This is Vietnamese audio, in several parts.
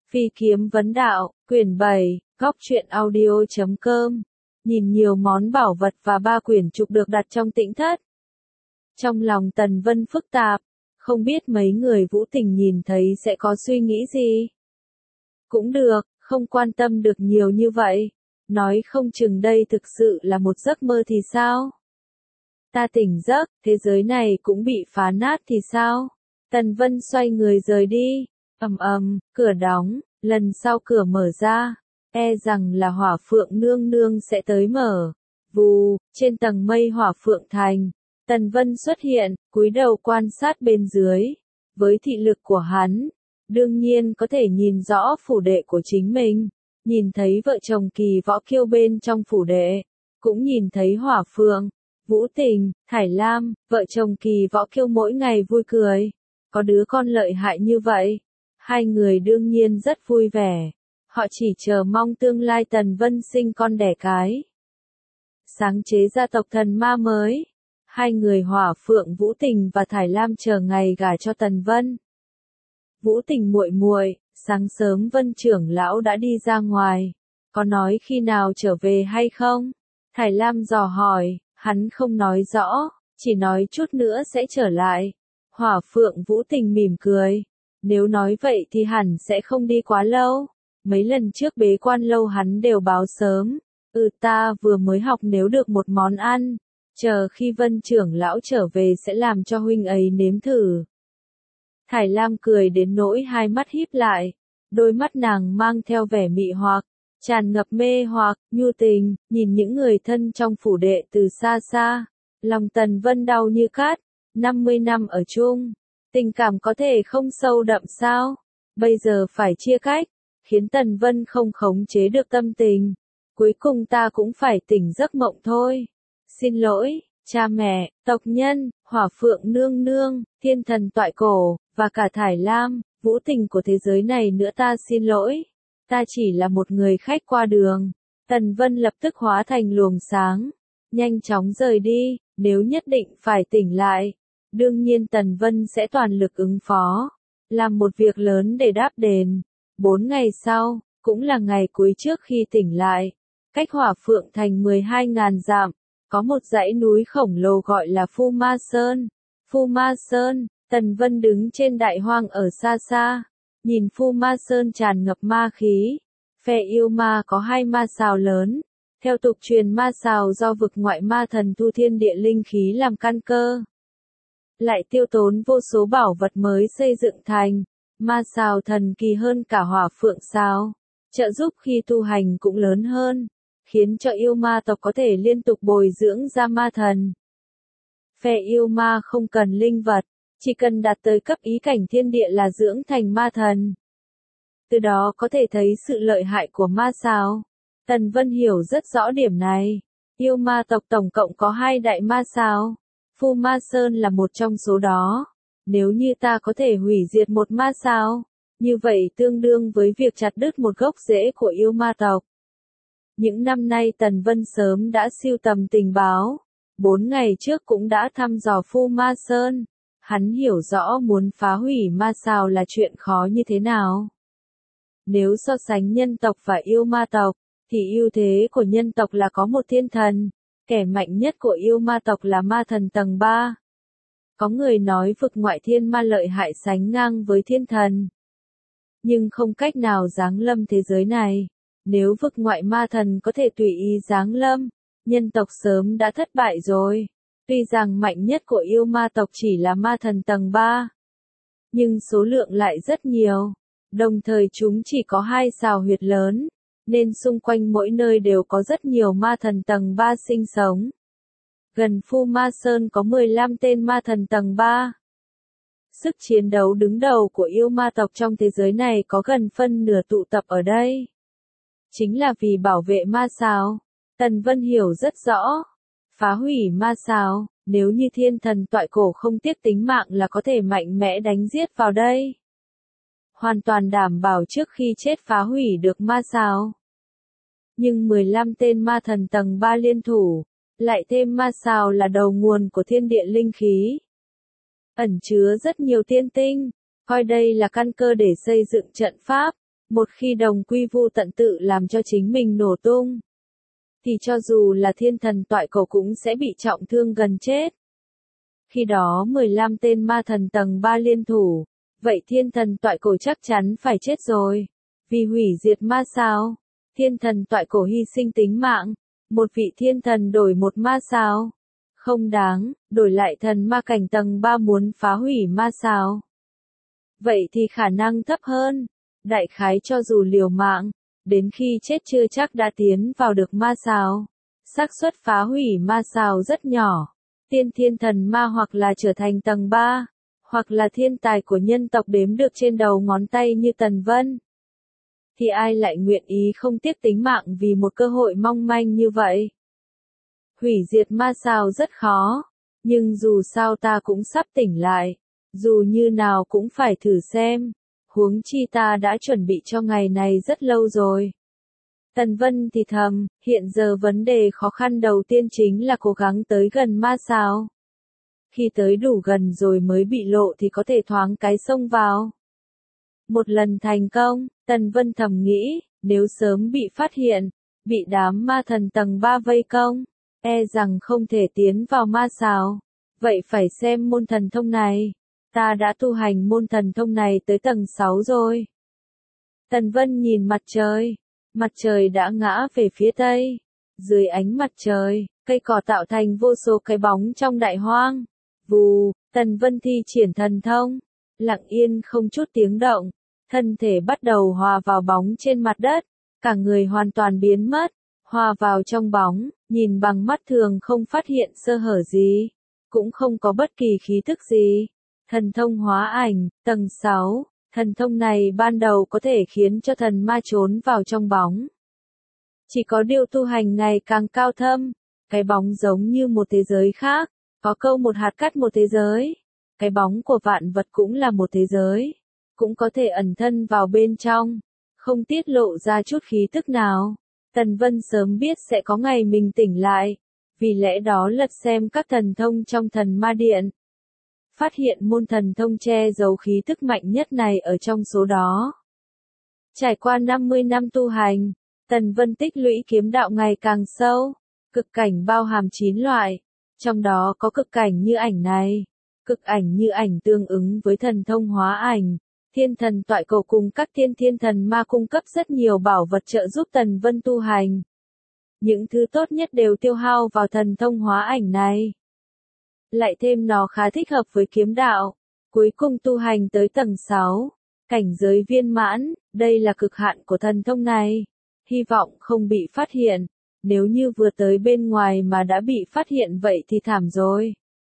Phi kiếm vấn đạo, quyển 7, góc truyện audio.com. Nhìn nhiều món bảo vật và 3 quyển trục được đặt trong tĩnh thất. Trong lòng Tần Vân phức tạp, không biết mấy người Vũ Tình nhìn thấy sẽ có suy nghĩ gì. Cũng được, không quan tâm được nhiều như vậy. Nói không chừng đây thực sự là một giấc mơ thì sao? Ta tỉnh giấc, thế giới này cũng bị phá nát thì sao? Tần Vân xoay người rời đi. Cửa đóng, lần sau cửa mở ra, e rằng là Hỏa Phượng nương nương sẽ tới mở. Vù, trên tầng mây Hỏa Phượng thành, Tần Vân xuất hiện, cúi đầu quan sát bên dưới. Với thị lực của hắn, đương nhiên có thể nhìn rõ phủ đệ của chính mình, nhìn thấy vợ chồng Kỳ Võ Kiêu bên trong phủ đệ, cũng nhìn thấy Hỏa Phượng, Vũ Tình, Thải Lam, vợ chồng Kỳ Võ Kiêu mỗi ngày vui cười. Có đứa con lợi hại như vậy. Hai người đương nhiên rất vui vẻ. Họ chỉ chờ mong tương lai Tần Vân sinh con đẻ cái. Sáng chế gia tộc thần ma mới. Hai người Hỏa Phượng Vũ Tình và Thải Lam chờ ngày gả cho Tần Vân. Vũ Tình muội muội, sáng sớm Vân trưởng lão đã đi ra ngoài. Có nói khi nào trở về hay không? Thải Lam dò hỏi, hắn không nói rõ, chỉ nói chút nữa sẽ trở lại. Hỏa Phượng Vũ Tình mỉm cười. Nếu nói vậy thì hẳn sẽ không đi quá lâu. Mấy lần trước bế quan lâu hắn đều báo sớm. Ta vừa mới học nếu được một món ăn. Chờ khi Vân trưởng lão trở về sẽ làm cho huynh ấy nếm thử. Thải Lam cười đến nỗi hai mắt híp lại. Đôi mắt nàng mang theo vẻ mị hoặc, tràn ngập mê hoặc, nhu tình, nhìn những người thân trong phủ đệ từ xa xa. Lòng Tần Vân đau như cát. 50 năm ở chung, tình cảm có thể không sâu đậm sao? Bây giờ phải chia cách, khiến Tần Vân không khống chế được tâm tình. Cuối cùng ta cũng phải tỉnh giấc mộng thôi. Xin lỗi, cha mẹ, tộc nhân, Hỏa Phượng nương nương, Thiên Thần Toại Cổ, và cả Thải Lam, Vũ Tình của thế giới này nữa, ta xin lỗi. Ta chỉ là một người khách qua đường. Tần Vân lập tức hóa thành luồng sáng, nhanh chóng rời đi. Nếu nhất định phải tỉnh lại, đương nhiên Tần Vân sẽ toàn lực ứng phó, làm một việc lớn để đáp đền. 4 ngày sau, cũng là ngày cuối trước khi tỉnh lại, cách Hỏa Phượng thành 12.000 dặm, có một dãy núi khổng lồ gọi là Phu Ma Sơn. Phu Ma Sơn, Tần Vân đứng trên đại hoang ở xa xa, nhìn Phu Ma Sơn tràn ngập ma khí. Phe yêu ma có 2 ma sào lớn. Theo tục truyền ma sào do vực ngoại ma thần thu thiên địa linh khí làm căn cơ, lại tiêu tốn vô số bảo vật mới xây dựng thành. Ma sào thần kỳ hơn cả Hỏa Phượng sào, trợ giúp khi tu hành cũng lớn hơn, khiến cho yêu ma tộc có thể liên tục bồi dưỡng ra ma thần. Phe yêu ma không cần linh vật, chỉ cần đạt tới cấp ý cảnh thiên địa là dưỡng thành ma thần. Từ đó có thể thấy sự lợi hại của ma sào. Tần Vân hiểu rất rõ điểm này. Yêu ma tộc tổng cộng có 2 đại ma sào. Phu Ma Sơn là một trong số đó. Nếu như ta có thể hủy diệt một ma sào, như vậy tương đương với việc chặt đứt một gốc rễ của yêu ma tộc. Những năm nay Tần Vân sớm đã sưu tầm tình báo. 4 ngày trước cũng đã thăm dò Phu Ma Sơn. Hắn hiểu rõ muốn phá hủy ma sào là chuyện khó như thế nào. Nếu so sánh nhân tộc và yêu ma tộc, thì ưu thế của nhân tộc là có một thiên thần, kẻ mạnh nhất của yêu ma tộc là ma thần tầng 3. Có người nói vực ngoại thiên ma lợi hại sánh ngang với thiên thần, nhưng không cách nào giáng lâm thế giới này. Nếu vực ngoại ma thần có thể tùy ý giáng lâm, nhân tộc sớm đã thất bại rồi. Tuy rằng mạnh nhất của yêu ma tộc chỉ là ma thần tầng 3, nhưng số lượng lại rất nhiều, đồng thời chúng chỉ có 2 sào huyệt lớn, nên xung quanh mỗi nơi đều có rất nhiều ma thần tầng 3 sinh sống. Gần Phu Ma Sơn có 15 tên ma thần tầng 3. Sức chiến đấu đứng đầu của yêu ma tộc trong thế giới này có gần phân nửa tụ tập ở đây. Chính là vì bảo vệ ma sào. Tần Vân hiểu rất rõ. Phá hủy ma sào, nếu như Thiên Thần Toại Cổ không tiếc tính mạng là có thể mạnh mẽ đánh giết vào đây. Hoàn toàn đảm bảo trước khi chết phá hủy được ma sào. Nhưng 15 tên ma thần tầng 3 liên thủ, lại thêm ma sào là đầu nguồn của thiên địa linh khí, ẩn chứa rất nhiều tiên tinh, coi đây là căn cơ để xây dựng trận pháp. Một khi đồng quy vu tận tự làm cho chính mình nổ tung, thì cho dù là thiên thần toại cổ cũng sẽ bị trọng thương gần chết. Khi đó 15 tên ma thần tầng 3 liên thủ, vậy thiên thần toại cổ chắc chắn phải chết rồi. Vì hủy diệt ma sao, thiên thần toại cổ hy sinh tính mạng, một vị thiên thần đổi một ma sao. Không đáng, đổi lại thần ma cảnh tầng 3 muốn phá hủy ma sao. Vậy thì khả năng thấp hơn, đại khái cho dù liều mạng, đến khi chết chưa chắc đã tiến vào được ma sao. Xác suất phá hủy ma sao rất nhỏ. Tiên thiên thần ma hoặc là trở thành tầng 3, hoặc là thiên tài của nhân tộc đếm được trên đầu ngón tay như Tần Vân. Thì ai lại nguyện ý không tiếc tính mạng vì một cơ hội mong manh như vậy? Hủy diệt ma sao rất khó, nhưng dù sao ta cũng sắp tỉnh lại, dù như nào cũng phải thử xem, huống chi ta đã chuẩn bị cho ngày này rất lâu rồi. Tần Vân thì thầm, hiện giờ vấn đề khó khăn đầu tiên chính là cố gắng tới gần ma sao. Khi tới đủ gần rồi mới bị lộ thì có thể thoáng cái xông vào. Một lần thành công, Tần Vân thầm nghĩ, nếu sớm bị phát hiện, bị đám ma thần tầng 3 vây công, e rằng không thể tiến vào ma sao. Vậy phải xem môn thần thông này. Ta đã tu hành môn thần thông này tới tầng 6 rồi. Tần Vân nhìn mặt trời đã ngã về phía tây. Dưới ánh mặt trời, cây cỏ tạo thành vô số cái bóng trong đại hoang. Vù, Tần Vân thi triển thần thông, lặng yên không chút tiếng động, thân thể bắt đầu hòa vào bóng trên mặt đất, cả người hoàn toàn biến mất, hòa vào trong bóng, nhìn bằng mắt thường không phát hiện sơ hở gì, cũng không có bất kỳ khí thức gì. Thần thông hóa ảnh, tầng 6, thần thông này ban đầu có thể khiến cho thần ma trốn vào trong bóng. Chỉ có điều tu hành ngày càng cao thâm, cái bóng giống như một thế giới khác, có câu một hạt cát một thế giới. Cái bóng của vạn vật cũng là một thế giới, cũng có thể ẩn thân vào bên trong, không tiết lộ ra chút khí tức nào. Tần Vân sớm biết sẽ có ngày mình tỉnh lại, vì lẽ đó lật xem các thần thông trong thần ma điện. Phát hiện môn thần thông che giấu khí tức mạnh nhất này ở trong số đó. Trải qua 50 năm tu hành, Tần Vân tích lũy kiếm đạo ngày càng sâu, cực cảnh bao hàm 9 loại, trong đó có cực cảnh như ảnh này. Cực ảnh như ảnh tương ứng với thần thông hóa ảnh, thiên thần toại cổ cùng các thiên thần ma cung cấp rất nhiều bảo vật trợ giúp Tần Vân tu hành. Những thứ tốt nhất đều tiêu hao vào thần thông hóa ảnh này. Lại thêm nó khá thích hợp với kiếm đạo, cuối cùng tu hành tới tầng 6, cảnh giới viên mãn, đây là cực hạn của thần thông này. Hy vọng không bị phát hiện, nếu như vừa tới bên ngoài mà đã bị phát hiện vậy thì thảm rồi.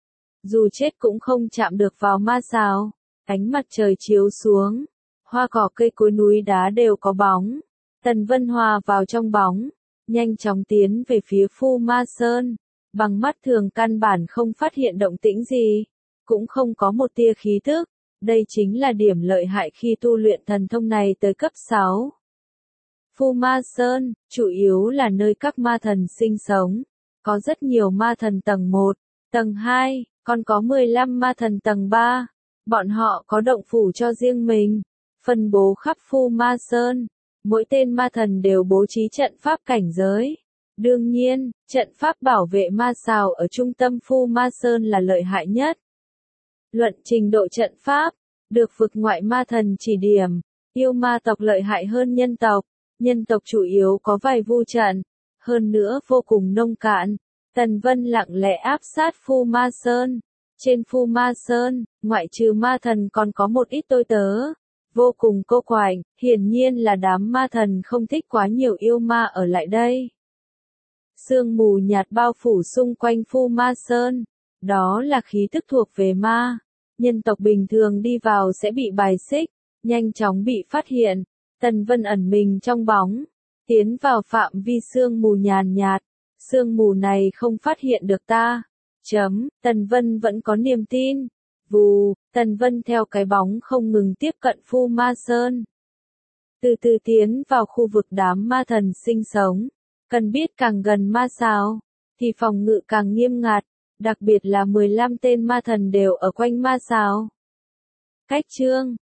Dù chết cũng không chạm được vào ma sao. Ánh mặt trời chiếu xuống, hoa cỏ cây cối núi đá đều có bóng. Tần Vân hòa vào trong bóng, nhanh chóng tiến về phía Phu Ma Sơn. Bằng mắt thường căn bản không phát hiện động tĩnh gì, cũng không có một tia khí tức. Đây chính là điểm lợi hại khi tu luyện thần thông này tới cấp 6. Phu Ma Sơn, chủ yếu là nơi các ma thần sinh sống. Có rất nhiều ma thần tầng 1, tầng 2, còn có 15 ma thần tầng 3. Bọn họ có động phủ cho riêng mình, phân bố khắp Phu Ma Sơn. Mỗi tên ma thần đều bố trí trận pháp cảnh giới. Đương nhiên, trận pháp bảo vệ ma sao ở trung tâm Phu Ma Sơn là lợi hại nhất. Luận trình độ trận pháp, được vực ngoại ma thần chỉ điểm, yêu ma tộc lợi hại hơn nhân tộc. Nhân tộc chủ yếu có vài vu trận, hơn nữa vô cùng nông cạn. Tần Vân lặng lẽ áp sát Phu Ma Sơn. Trên Phu Ma Sơn, ngoại trừ ma thần còn có một ít tôi tớ, vô cùng cô quạnh, hiển nhiên là đám ma thần không thích quá nhiều yêu ma ở lại đây. Sương mù nhạt bao phủ xung quanh Phu Ma Sơn, đó là khí tức thuộc về ma. Nhân tộc bình thường đi vào sẽ bị bài xích, nhanh chóng bị phát hiện. Tần Vân ẩn mình trong bóng, tiến vào phạm vi sương mù nhàn nhạt, sương mù này không phát hiện được ta. Tần Vân vẫn có niềm tin. Vù, Tần Vân theo cái bóng không ngừng tiếp cận Phu Ma Sơn. Từ từ tiến vào khu vực đám ma thần sinh sống. Cần biết càng gần ma sao, thì phòng ngự càng nghiêm ngặt, đặc biệt là 15 tên ma thần đều ở quanh ma sao. Cách chương